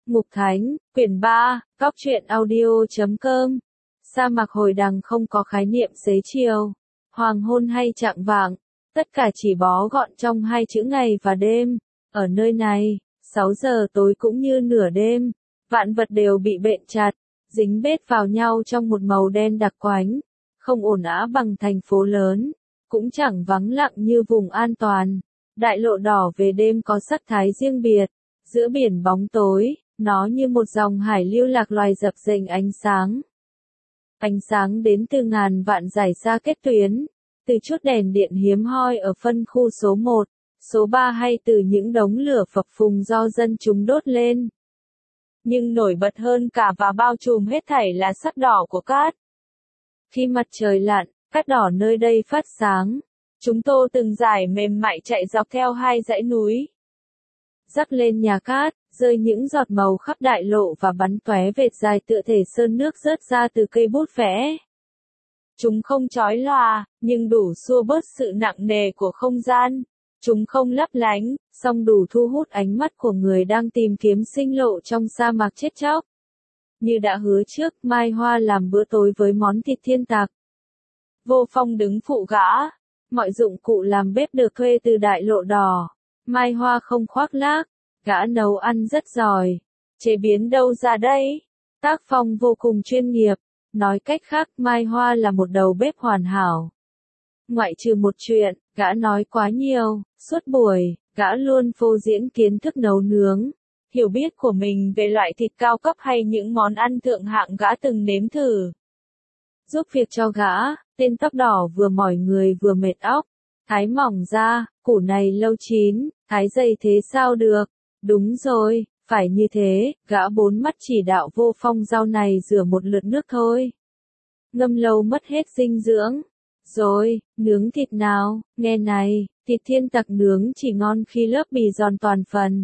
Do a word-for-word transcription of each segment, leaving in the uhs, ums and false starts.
Mục Thánh, quyển ba, góc truyện audio chấm com. Sa mạc hồi đằng không có khái niệm xế chiều, hoàng hôn hay chạng vạng, tất cả chỉ bó gọn trong hai chữ ngày và đêm. Ở nơi này, sáu giờ tối cũng như nửa đêm, vạn vật đều bị bện chặt, dính bết vào nhau trong một màu đen đặc quánh, không ồn ào bằng thành phố lớn, cũng chẳng vắng lặng như vùng an toàn. Đại lộ đỏ về đêm có sắc thái riêng biệt, giữa biển bóng tối, nó như một dòng hải lưu lạc loài dập dềnh ánh sáng. Ánh sáng đến từ ngàn vạn dải xa kết tuyến, từ chút đèn điện hiếm hoi ở phân khu số một, số ba hay từ những đống lửa phập phùng do dân chúng đốt lên. Nhưng nổi bật hơn cả và bao trùm hết thảy là sắc đỏ của cát. Khi mặt trời lặn, cát đỏ nơi đây phát sáng. Chúng tô từng dải mềm mại chạy dọc theo hai dãy núi. Rắc lên nhà cát, rơi những giọt màu khắp đại lộ và bắn tóe vệt dài tựa thể sơn nước rớt ra từ cây bút vẽ. Chúng không chói lòa, nhưng đủ xua bớt sự nặng nề của không gian. Chúng không lấp lánh, song đủ thu hút ánh mắt của người đang tìm kiếm sinh lộ trong sa mạc chết chóc. Như đã hứa trước, Mai Hoa làm bữa tối với món thịt thiên tặc. Vô Phong đứng phụ gã. Mọi dụng cụ làm bếp được thuê từ đại lộ đỏ. Mai Hoa không khoác lác, gã nấu ăn rất giỏi. Chế biến đâu ra đấy? Tác phong vô cùng chuyên nghiệp. Nói cách khác, Mai Hoa là một đầu bếp hoàn hảo. Ngoại trừ một chuyện, gã nói quá nhiều, suốt buổi, gã luôn phô diễn kiến thức nấu nướng. Hiểu biết của mình về loại thịt cao cấp hay những món ăn thượng hạng gã từng nếm thử. Giúp việc cho gã, tên tóc đỏ vừa mỏi người vừa mệt óc. Thái mỏng ra, củ này lâu chín, thái dày thế sao được? Đúng rồi, phải như thế, gã bốn mắt chỉ đạo Vô Phong rau này rửa một lượt nước thôi. Ngâm lâu mất hết dinh dưỡng. Rồi, nướng thịt nào, nghe này, thịt thiên tặc nướng chỉ ngon khi lớp bì giòn toàn phần.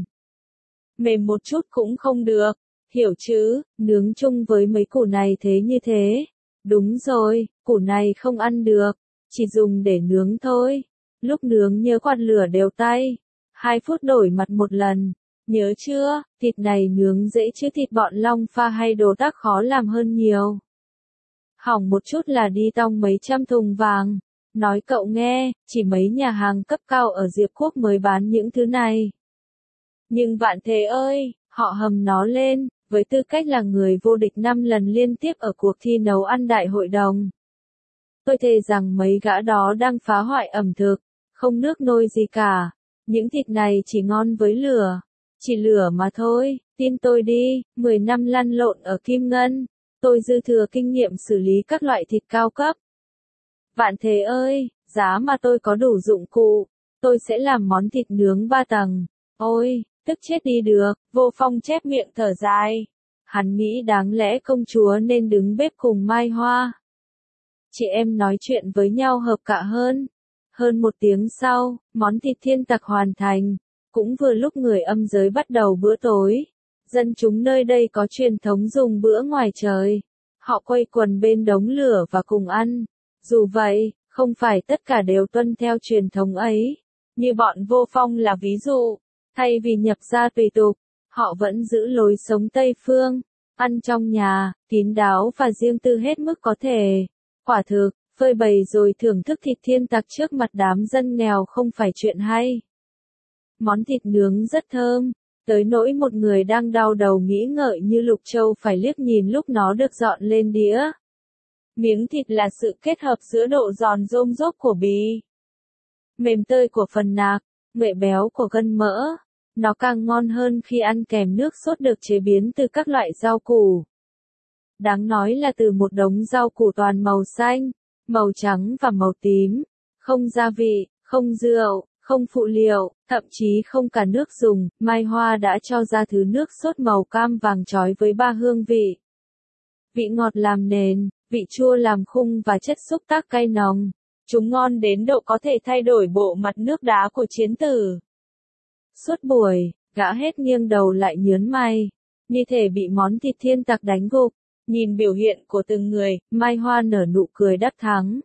Mềm một chút cũng không được, hiểu chứ, nướng chung với mấy củ này thế như thế. Đúng rồi, củ này không ăn được, chỉ dùng để nướng thôi. Lúc nướng nhớ quạt lửa đều tay. Hai phút đổi mặt một lần. Nhớ chưa, thịt này nướng dễ chứ thịt bọn long pha hay đồ tác khó làm hơn nhiều. Hỏng một chút là đi tong mấy trăm thùng vàng. Nói cậu nghe, chỉ mấy nhà hàng cấp cao ở Diệp Quốc mới bán những thứ này. Nhưng Vạn Thế ơi, họ hầm nó lên, với tư cách là người vô địch năm lần liên tiếp ở cuộc thi nấu ăn đại hội đồng. Tôi thề rằng mấy gã đó đang phá hoại ẩm thực, không nước nôi gì cả. Những thịt này chỉ ngon với lửa. Chỉ lửa mà thôi, tin tôi đi, mười năm lăn lộn ở Kim Ngân. Tôi dư thừa kinh nghiệm xử lý các loại thịt cao cấp. Vạn Thế ơi, giá mà tôi có đủ dụng cụ, tôi sẽ làm món thịt nướng ba tầng. Ôi, tức chết đi được, Vô Phong chép miệng thở dài. Hắn nghĩ đáng lẽ công chúa nên đứng bếp cùng Mai Hoa. Chị em nói chuyện với nhau hợp cả hơn. Hơn một tiếng sau, món thịt thiên tặc hoàn thành. Cũng vừa lúc người âm giới bắt đầu bữa tối. Dân chúng nơi đây có truyền thống dùng bữa ngoài trời. Họ quây quần bên đống lửa và cùng ăn. Dù vậy, không phải tất cả đều tuân theo truyền thống ấy. Như bọn Vô Phong là ví dụ. Thay vì nhập gia tùy tục, họ vẫn giữ lối sống Tây Phương. Ăn trong nhà, kín đáo và riêng tư hết mức có thể. Quả thực, phơi bày rồi thưởng thức thịt thiên tặc trước mặt đám dân nghèo không phải chuyện hay. Món thịt nướng rất thơm, tới nỗi một người đang đau đầu nghĩ ngợi như Lục Châu phải liếc nhìn lúc nó được dọn lên đĩa. Miếng thịt là sự kết hợp giữa độ giòn rôm rốp của bì, mềm tơi của phần nạc, nghệ béo của gân mỡ. Nó càng ngon hơn khi ăn kèm nước sốt được chế biến từ các loại rau củ. Đáng nói là từ một đống rau củ toàn màu xanh, màu trắng và màu tím. Không gia vị, không rượu, không phụ liệu, thậm chí không cả nước dùng. Mai Hoa đã cho ra thứ nước sốt màu cam vàng chói với ba hương vị. Vị ngọt làm nền, vị chua làm khung và chất xúc tác cay nồng. Chúng ngon đến độ có thể thay đổi bộ mặt nước đá của chiến tử. Suốt buổi, gã hết nghiêng đầu lại nhớn mày, như thể bị món thịt thiên tặc đánh gục. Nhìn biểu hiện của từng người, Mai Hoa nở nụ cười đắc thắng.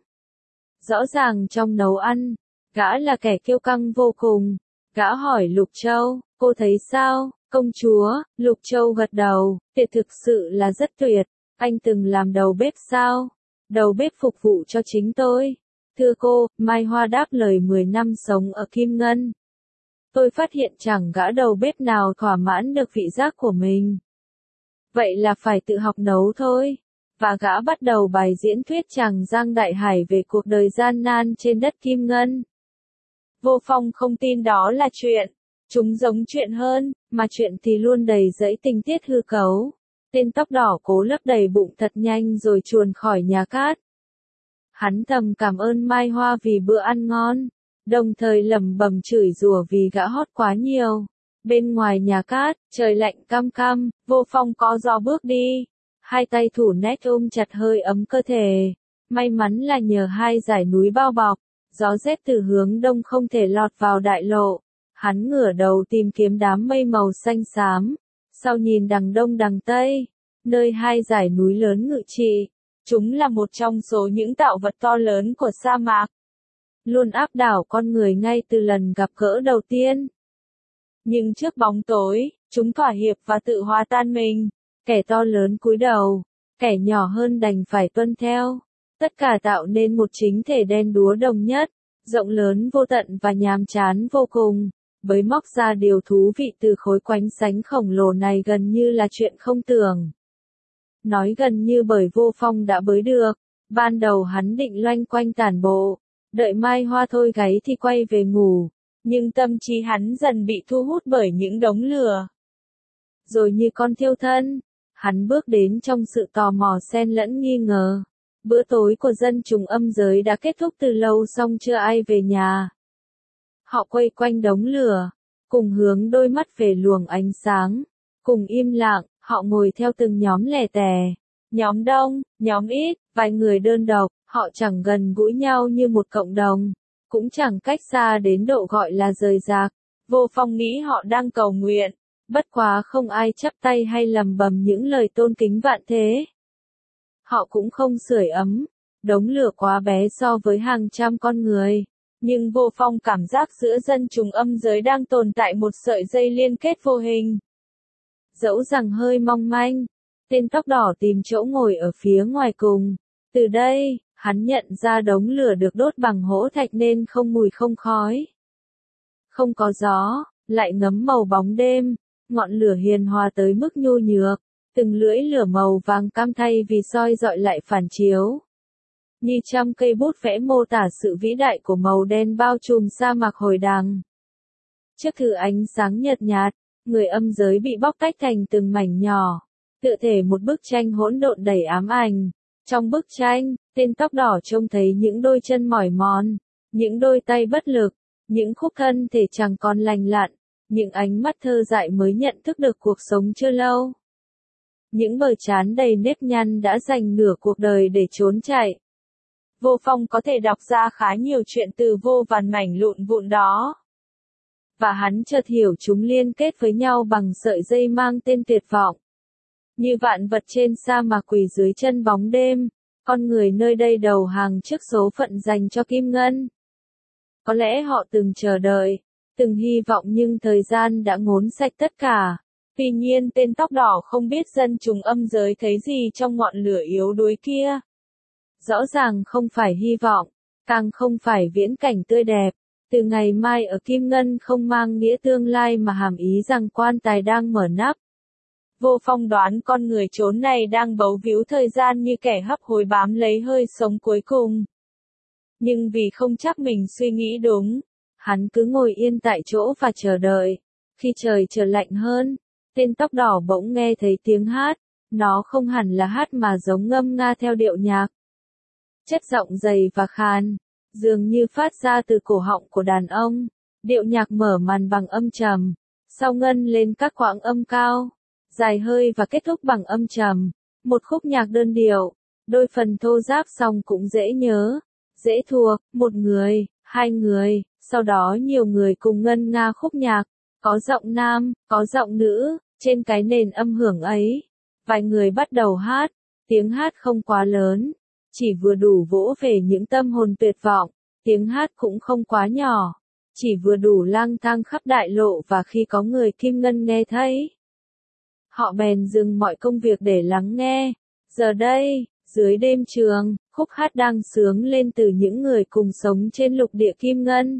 Rõ ràng trong nấu ăn, gã là kẻ kiêu căng vô cùng. Gã hỏi Lục Châu, Cô thấy sao, công chúa? Lục Châu gật đầu, tuyệt thực sự là rất tuyệt. Anh từng làm đầu bếp sao? Đầu bếp phục vụ cho chính tôi. Thưa cô, Mai Hoa đáp lời mười năm sống ở Kim Ngân. Tôi phát hiện chẳng gã đầu bếp nào thỏa mãn được vị giác của mình. Vậy là phải tự học nấu thôi. Và gã bắt đầu bài diễn thuyết chàng Giang Đại Hải về cuộc đời gian nan trên đất Kim Ngân. Vô Phong không tin đó là chuyện. Chúng giống chuyện hơn, mà chuyện thì luôn đầy rẫy tình tiết hư cấu. Tên tóc đỏ cố lấp đầy bụng thật nhanh rồi chuồn khỏi nhà cát. Hắn thầm cảm ơn Mai Hoa vì bữa ăn ngon, đồng thời lẩm bẩm chửi rủa vì gã hót quá nhiều. Bên ngoài nhà cát, trời lạnh căm căm, Vô Phong có gió bước đi. Hai tay thủ nét ôm chặt hơi ấm cơ thể. May mắn là nhờ hai dải núi bao bọc, gió rét từ hướng đông không thể lọt vào đại lộ. Hắn ngửa đầu tìm kiếm đám mây màu xanh xám. Sau nhìn đằng đông đằng tây, nơi hai dải núi lớn ngự trị. Chúng là một trong số những tạo vật to lớn của sa mạc. Luôn áp đảo con người ngay từ lần gặp gỡ đầu tiên. Nhưng trước bóng tối, chúng thỏa hiệp và tự hòa tan mình. Kẻ to lớn cúi đầu, kẻ nhỏ hơn đành phải tuân theo. Tất cả tạo nên một chính thể đen đúa đồng nhất, rộng lớn vô tận và nhàm chán vô cùng. Bới móc ra điều thú vị từ khối quánh sánh khổng lồ này gần như là chuyện không tưởng. Nói gần như bởi Vô Phong đã bới được. Ban đầu hắn định loanh quanh tản bộ, đợi Mai Hoa thôi gáy thì quay về ngủ. Nhưng tâm trí hắn dần bị thu hút bởi những đống lửa. Rồi như con thiêu thân, hắn bước đến trong sự tò mò xen lẫn nghi ngờ. Bữa tối của dân chúng âm giới đã kết thúc từ lâu song chưa ai về nhà. Họ quay quanh đống lửa, cùng hướng đôi mắt về luồng ánh sáng, cùng im lặng, họ ngồi theo từng nhóm lẻ tẻ. Nhóm đông, nhóm ít, vài người đơn độc, họ chẳng gần gũi nhau như một cộng đồng, cũng chẳng cách xa đến độ gọi là rời rạc. Vô Phong nghĩ họ đang cầu nguyện, bất quá không ai chắp tay hay lầm bầm những lời tôn kính vạn thế. Họ cũng không sưởi ấm, đống lửa quá bé so với hàng trăm con người. Nhưng Vô Phong cảm giác giữa dân chúng âm giới đang tồn tại một sợi dây liên kết vô hình. Dẫu rằng hơi mong manh, tên tóc đỏ tìm chỗ ngồi ở phía ngoài cùng. Từ đây, hắn nhận ra đống lửa được đốt bằng hỗ thạch nên không mùi không khói. Không có gió, lại ngấm màu bóng đêm, ngọn lửa hiền hòa tới mức nhu nhược, từng lưỡi lửa màu vàng cam thay vì soi dọi lại phản chiếu. Như trăm cây bút vẽ mô tả sự vĩ đại của màu đen bao trùm sa mạc hồi đằng. Trước thứ ánh sáng nhợt nhạt, người âm giới bị bóc tách thành từng mảnh nhỏ, tựa thể một bức tranh hỗn độn đầy ám ảnh. Trong bức tranh, tên tóc đỏ trông thấy những đôi chân mỏi mòn, những đôi tay bất lực, những khúc thân thể chẳng còn lành lặn, những ánh mắt thơ dại mới nhận thức được cuộc sống chưa lâu. Những bờ trán đầy nếp nhăn đã dành nửa cuộc đời để trốn chạy. Vô Phong có thể đọc ra khá nhiều chuyện từ vô vàn mảnh lụn vụn đó. Và hắn chợt hiểu chúng liên kết với nhau bằng sợi dây mang tên tuyệt vọng. Như vạn vật trên sa mạc quỳ dưới chân bóng đêm, con người nơi đây đầu hàng trước số phận dành cho Kim Ngân. Có lẽ họ từng chờ đợi, từng hy vọng nhưng thời gian đã ngốn sạch tất cả. Tuy nhiên tên tóc đỏ không biết dân chúng âm giới thấy gì trong ngọn lửa yếu đuối kia. Rõ ràng không phải hy vọng, càng không phải viễn cảnh tươi đẹp. Từ ngày mai ở Kim Ngân không mang nghĩa tương lai mà hàm ý rằng quan tài đang mở nắp. Vô Phong đoán con người chốn này đang bấu víu thời gian như kẻ hấp hối bám lấy hơi sống cuối cùng. Nhưng vì không chắc mình suy nghĩ đúng, hắn cứ ngồi yên tại chỗ và chờ đợi. Khi trời trở lạnh hơn, tên tóc đỏ bỗng nghe thấy tiếng hát. Nó không hẳn là hát mà giống ngâm nga theo điệu nhạc. Chất giọng dày và khàn, dường như phát ra từ cổ họng của đàn ông. Điệu nhạc mở màn bằng âm trầm, sau ngân lên các quãng âm cao, dài hơi và kết thúc bằng âm trầm. Một khúc nhạc đơn điệu, đôi phần thô ráp song cũng dễ nhớ, dễ thuộc. Một người, hai người, sau đó nhiều người cùng ngân nga khúc nhạc, có giọng nam, có giọng nữ, trên cái nền âm hưởng ấy. Vài người bắt đầu hát, tiếng hát không quá lớn, chỉ vừa đủ vỗ về những tâm hồn tuyệt vọng, tiếng hát cũng không quá nhỏ, chỉ vừa đủ lang thang khắp đại lộ và khi có người Kim Ngân nghe thấy. Họ bèn dừng mọi công việc để lắng nghe. Giờ đây, dưới đêm trường, khúc hát đang sướng lên từ những người cùng sống trên lục địa Kim Ngân.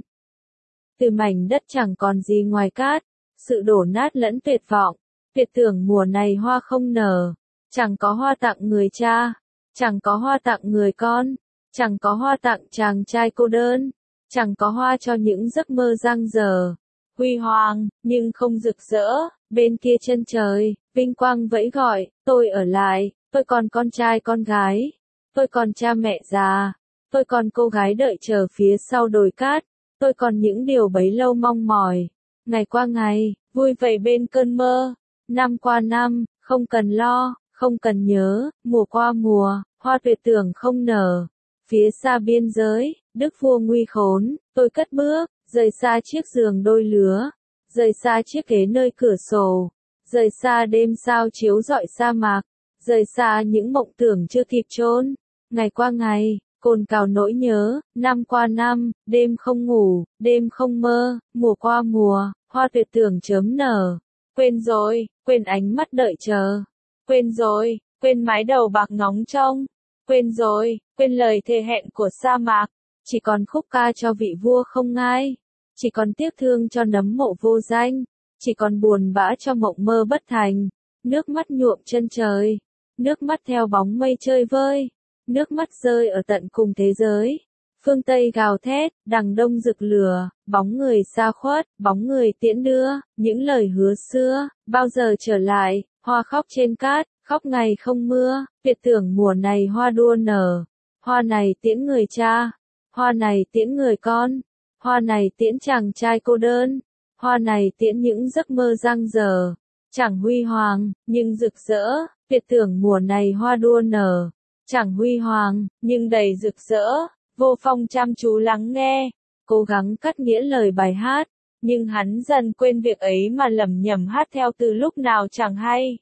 Từ mảnh đất chẳng còn gì ngoài cát, sự đổ nát lẫn tuyệt vọng, tuyệt tưởng mùa này hoa không nở, chẳng có hoa tặng người cha, chẳng có hoa tặng người con, chẳng có hoa tặng chàng trai cô đơn, chẳng có hoa cho những giấc mơ dang dở. Huy hoàng, nhưng không rực rỡ, bên kia chân trời, vinh quang vẫy gọi, tôi ở lại, tôi còn con trai con gái, tôi còn cha mẹ già, tôi còn cô gái đợi chờ phía sau đồi cát, tôi còn những điều bấy lâu mong mỏi. Ngày qua ngày, vui vầy bên cơn mơ, năm qua năm, không cần lo, không cần nhớ, mùa qua mùa, hoa tuyệt tưởng không nở. Phía xa biên giới, đức vua nguy khốn, tôi cất bước, rời xa chiếc giường đôi lứa, rời xa chiếc ghế nơi cửa sổ, rời xa đêm sao chiếu rọi sa mạc, rời xa những mộng tưởng chưa kịp chôn. Ngày qua ngày, cồn cào nỗi nhớ, năm qua năm, đêm không ngủ, đêm không mơ, mùa qua mùa, hoa tuyệt tưởng chớm nở. Quên rồi, quên ánh mắt đợi chờ. Quên rồi, quên mái đầu bạc ngóng trông. Quên rồi, quên lời thề hẹn của sa mạc. Chỉ còn khúc ca cho vị vua không ngai. Chỉ còn tiếc thương cho nấm mộ vô danh. Chỉ còn buồn bã cho mộng mơ bất thành. Nước mắt nhuộm chân trời. Nước mắt theo bóng mây chơi vơi. Nước mắt rơi ở tận cùng thế giới. Phương Tây gào thét, đằng Đông rực lửa, bóng người xa khuất, bóng người tiễn đưa, những lời hứa xưa, bao giờ trở lại, hoa khóc trên cát, khóc ngày không mưa, tuyệt tưởng mùa này hoa đua nở, hoa này tiễn người cha, hoa này tiễn người con, hoa này tiễn chàng trai cô đơn, hoa này tiễn những giấc mơ dang dở, chẳng huy hoàng, nhưng rực rỡ, tuyệt tưởng mùa này hoa đua nở, chẳng huy hoàng, nhưng đầy rực rỡ. Vô Phong chăm chú lắng nghe, cố gắng cắt nghĩa lời bài hát, nhưng hắn dần quên việc ấy mà lẩm nhẩm hát theo từ lúc nào chẳng hay.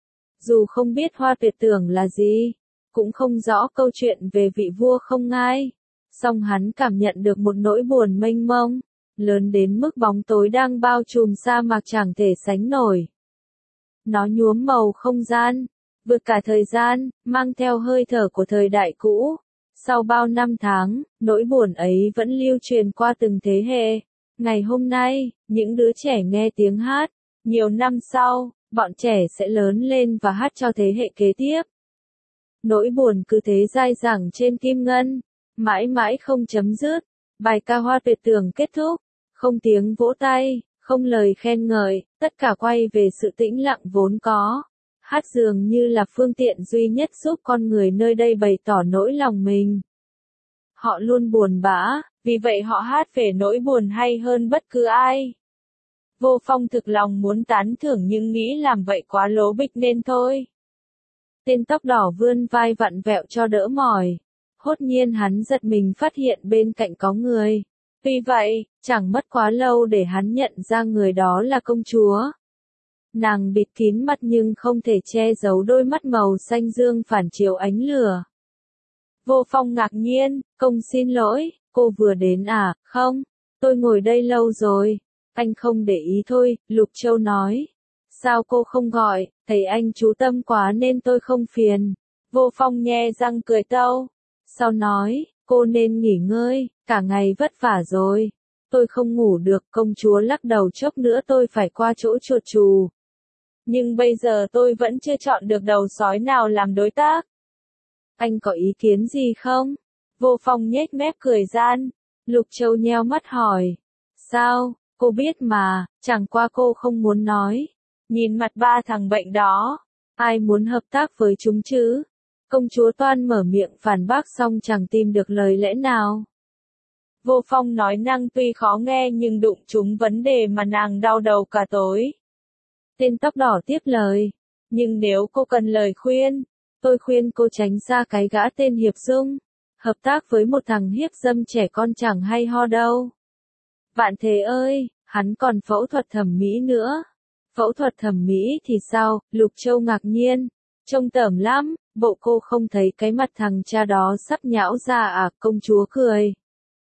Dù không biết hoa tuyệt tưởng là gì, cũng không rõ câu chuyện về vị vua không ngai, song hắn cảm nhận được một nỗi buồn mênh mông, lớn đến mức bóng tối đang bao trùm sa mạc chẳng thể sánh nổi. Nó nhuốm màu không gian, vượt cả thời gian, mang theo hơi thở của thời đại cũ. Sau bao năm tháng, nỗi buồn ấy vẫn lưu truyền qua từng thế hệ. Ngày hôm nay, những đứa trẻ nghe tiếng hát. Nhiều năm sau, bọn trẻ sẽ lớn lên và hát cho thế hệ kế tiếp. Nỗi buồn cứ thế dai dẳng trên Kim Ngân, mãi mãi không chấm dứt. Bài ca hoa tuyệt tưởng kết thúc, không tiếng vỗ tay, không lời khen ngợi, tất cả quay về sự tĩnh lặng vốn có. Hát dường như là phương tiện duy nhất giúp con người nơi đây bày tỏ nỗi lòng mình. Họ luôn buồn bã, vì vậy họ hát về nỗi buồn hay hơn bất cứ ai. Vô Phong thực lòng muốn tán thưởng nhưng nghĩ làm vậy quá lố bịch nên thôi. Tên tóc đỏ vươn vai vặn vẹo cho đỡ mỏi. Hốt nhiên hắn giật mình phát hiện bên cạnh có người. Tuy vậy, chẳng mất quá lâu để hắn nhận ra người đó là công chúa. Nàng bịt kín mặt nhưng không thể che giấu đôi mắt màu xanh dương phản chiếu ánh lửa. Vô Phong ngạc nhiên, công xin lỗi, cô vừa đến à, không, tôi ngồi đây lâu rồi, anh không để ý thôi, Lục Châu nói. Sao cô không gọi, thấy anh chú tâm quá nên tôi không phiền. Vô Phong nhe răng cười tâu. Sau nói, cô nên nghỉ ngơi, cả ngày vất vả rồi. Tôi không ngủ được, công chúa lắc đầu chốc nữa tôi phải qua chỗ chuột chù. Nhưng bây giờ tôi vẫn chưa chọn được đầu sói nào làm đối tác. Anh có ý kiến gì không? Vô Phong nhếch mép cười gian. Lục Châu nheo mắt hỏi. Sao, cô biết mà, chẳng qua cô không muốn nói. Nhìn mặt ba thằng bệnh đó, ai muốn hợp tác với chúng chứ? Công chúa toan mở miệng phản bác xong chẳng tìm được lời lẽ nào. Vô Phong nói năng tuy khó nghe nhưng đụng trúng vấn đề mà nàng đau đầu cả tối. Tên tóc đỏ tiếp lời. Nhưng nếu cô cần lời khuyên, tôi khuyên cô tránh xa cái gã tên Hiệp Dung. Hợp tác với một thằng hiếp dâm trẻ con chẳng hay ho đâu. Vạn Thế ơi, hắn còn phẫu thuật thẩm mỹ nữa. Phẫu thuật thẩm mỹ thì sao? Lục Châu ngạc nhiên. Trông tởm lắm, bộ cô không thấy cái mặt thằng cha đó sắp nhão ra à? Công chúa cười.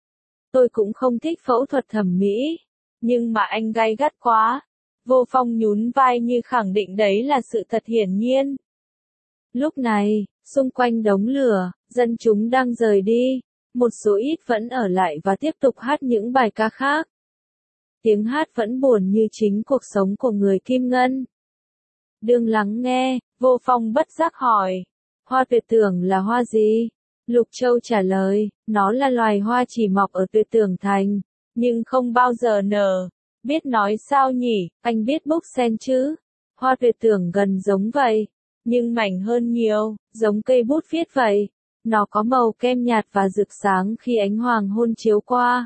tôi cũng không thích phẫu thuật thẩm mỹ. Nhưng mà anh gay gắt quá. Vô Phong nhún vai như khẳng định đấy là sự thật hiển nhiên. Lúc này, xung quanh đống lửa, dân chúng đang rời đi. Một số ít vẫn ở lại và tiếp tục hát những bài ca khác. Tiếng hát vẫn buồn như chính cuộc sống của người Kim Ngân. Đương lắng nghe, Vô Phong bất giác hỏi. Hoa tuyệt tưởng là hoa gì? Lục Châu trả lời, nó là loài hoa chỉ mọc ở Tuyệt Tưởng Thành, nhưng không bao giờ nở. Biết nói sao nhỉ, anh biết bốc sen chứ? Hoa tuyệt tưởng gần giống vậy, nhưng mảnh hơn nhiều, giống cây bút viết vậy. Nó có màu kem nhạt và rực sáng khi ánh hoàng hôn chiếu qua.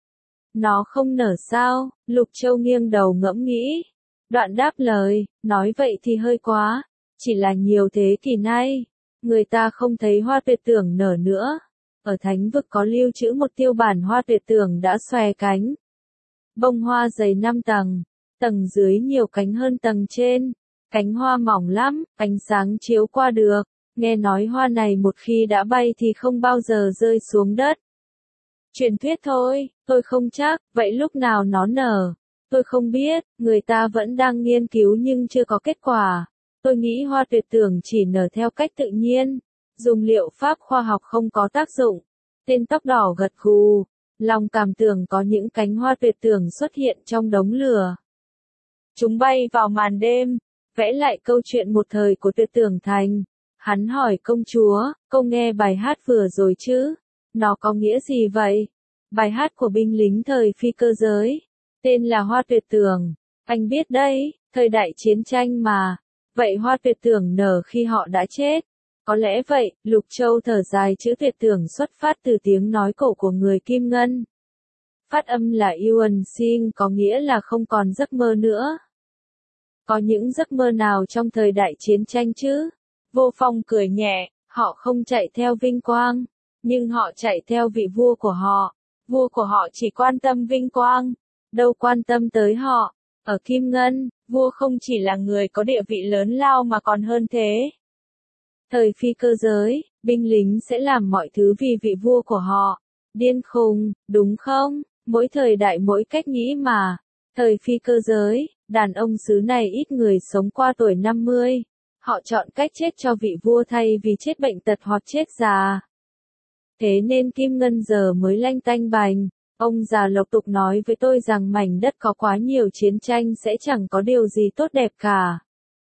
Nó không nở sao? Lục Châu nghiêng đầu ngẫm nghĩ. Đoạn đáp lời, nói vậy thì hơi quá. Chỉ là nhiều thế kỷ nay, người ta không thấy hoa tuyệt tưởng nở nữa. Ở thánh vực có lưu trữ một tiêu bản hoa tuyệt tưởng đã xòe cánh. Bông hoa dày năm tầng, tầng dưới nhiều cánh hơn tầng trên. Cánh hoa mỏng lắm, ánh sáng chiếu qua được. Nghe nói hoa này một khi đã bay thì không bao giờ rơi xuống đất. Truyền thuyết thôi, tôi không chắc, vậy lúc nào nó nở? Tôi không biết, người ta vẫn đang nghiên cứu nhưng chưa có kết quả. Tôi nghĩ hoa tuyệt tưởng chỉ nở theo cách tự nhiên, dùng liệu pháp khoa học không có tác dụng. Tên tóc đỏ gật gù, lòng cảm tưởng có những cánh hoa tuyệt tưởng xuất hiện trong đống lửa. Chúng bay vào màn đêm, vẽ lại câu chuyện một thời của Tuyệt Tưởng Thành. Hắn hỏi công chúa, cô nghe bài hát vừa rồi chứ? Nó có nghĩa gì vậy? Bài hát của binh lính thời phi cơ giới. Tên là Hoa Tuyệt Tưởng. Anh biết đấy, thời đại chiến tranh mà. Vậy hoa tuyệt tưởng nở khi họ đã chết. Có lẽ vậy, Lục Châu thở dài chữ tuyệt tưởng xuất phát từ tiếng nói cổ của người Kim Ngân. Phát âm là Yuan Sinh có nghĩa là không còn giấc mơ nữa. Có những giấc mơ nào trong thời đại chiến tranh chứ? Vô Phong cười nhẹ, họ không chạy theo vinh quang, nhưng họ chạy theo vị vua của họ. Vua của họ chỉ quan tâm vinh quang, đâu quan tâm tới họ. Ở Kim Ngân, vua không chỉ là người có địa vị lớn lao mà còn hơn thế. Thời phi cơ giới, binh lính sẽ làm mọi thứ vì vị vua của họ. Điên khùng, đúng không? Mỗi thời đại mỗi cách nghĩ mà. Thời phi cơ giới, đàn ông xứ này ít người sống qua tuổi năm mươi. Họ chọn cách chết cho vị vua thay vì chết bệnh tật hoặc chết già. Thế nên Kim Ngân giờ mới lanh tanh bành. Ông già lộc tục nói với tôi rằng mảnh đất có quá nhiều chiến tranh sẽ chẳng có điều gì tốt đẹp cả.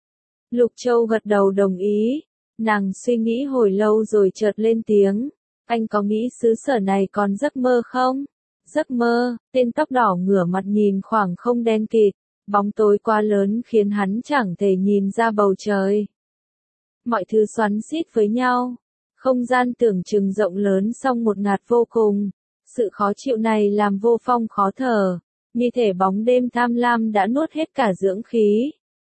Lục Châu gật đầu đồng ý. Nàng suy nghĩ hồi lâu rồi chợt lên tiếng. Anh có nghĩ xứ sở này còn giấc mơ không? Giấc mơ, tên tóc đỏ ngửa mặt nhìn khoảng không đen kịt. Bóng tối quá lớn khiến hắn chẳng thể nhìn ra bầu trời. Mọi thứ xoắn xít với nhau. Không gian tưởng chừng rộng lớn song một ngạt vô cùng. Sự khó chịu này làm Vô Phong khó thở. Như thể bóng đêm tham lam đã nuốt hết cả dưỡng khí.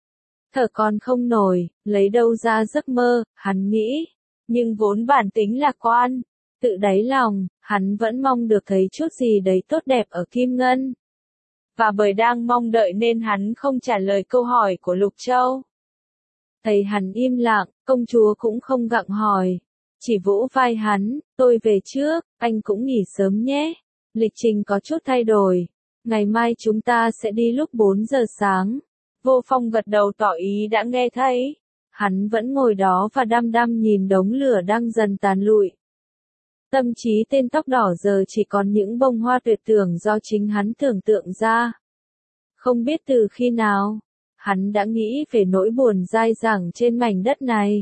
Thở còn không nổi, lấy đâu ra giấc mơ, hắn nghĩ. Nhưng vốn bản tính lạc quan. Tự đáy lòng, hắn vẫn mong được thấy chút gì đấy tốt đẹp ở Kim Ngân. Và bởi đang mong đợi nên hắn không trả lời câu hỏi của Lục Châu. Thấy hắn im lặng, công chúa cũng không gặng hỏi. Chỉ vỗ vai hắn, tôi về trước, anh cũng nghỉ sớm nhé. Lịch trình có chút thay đổi. Ngày mai chúng ta sẽ đi lúc bốn giờ sáng. Vô Phong gật đầu tỏ ý đã nghe thấy. Hắn vẫn ngồi đó và đăm đăm nhìn đống lửa đang dần tàn lụi. Tâm trí tên tóc đỏ giờ chỉ còn những bông hoa tuyệt tưởng do chính hắn tưởng tượng ra. Không biết từ khi nào, hắn đã nghĩ về nỗi buồn dai dẳng trên mảnh đất này.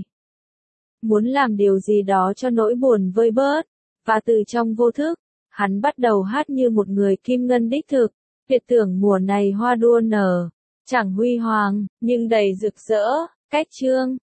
Muốn làm điều gì đó cho nỗi buồn vơi bớt, và từ trong vô thức, hắn bắt đầu hát như một người Kim Ngân đích thực. Tuyệt tưởng mùa này hoa đua nở, chẳng huy hoàng, nhưng đầy rực rỡ. Cách chương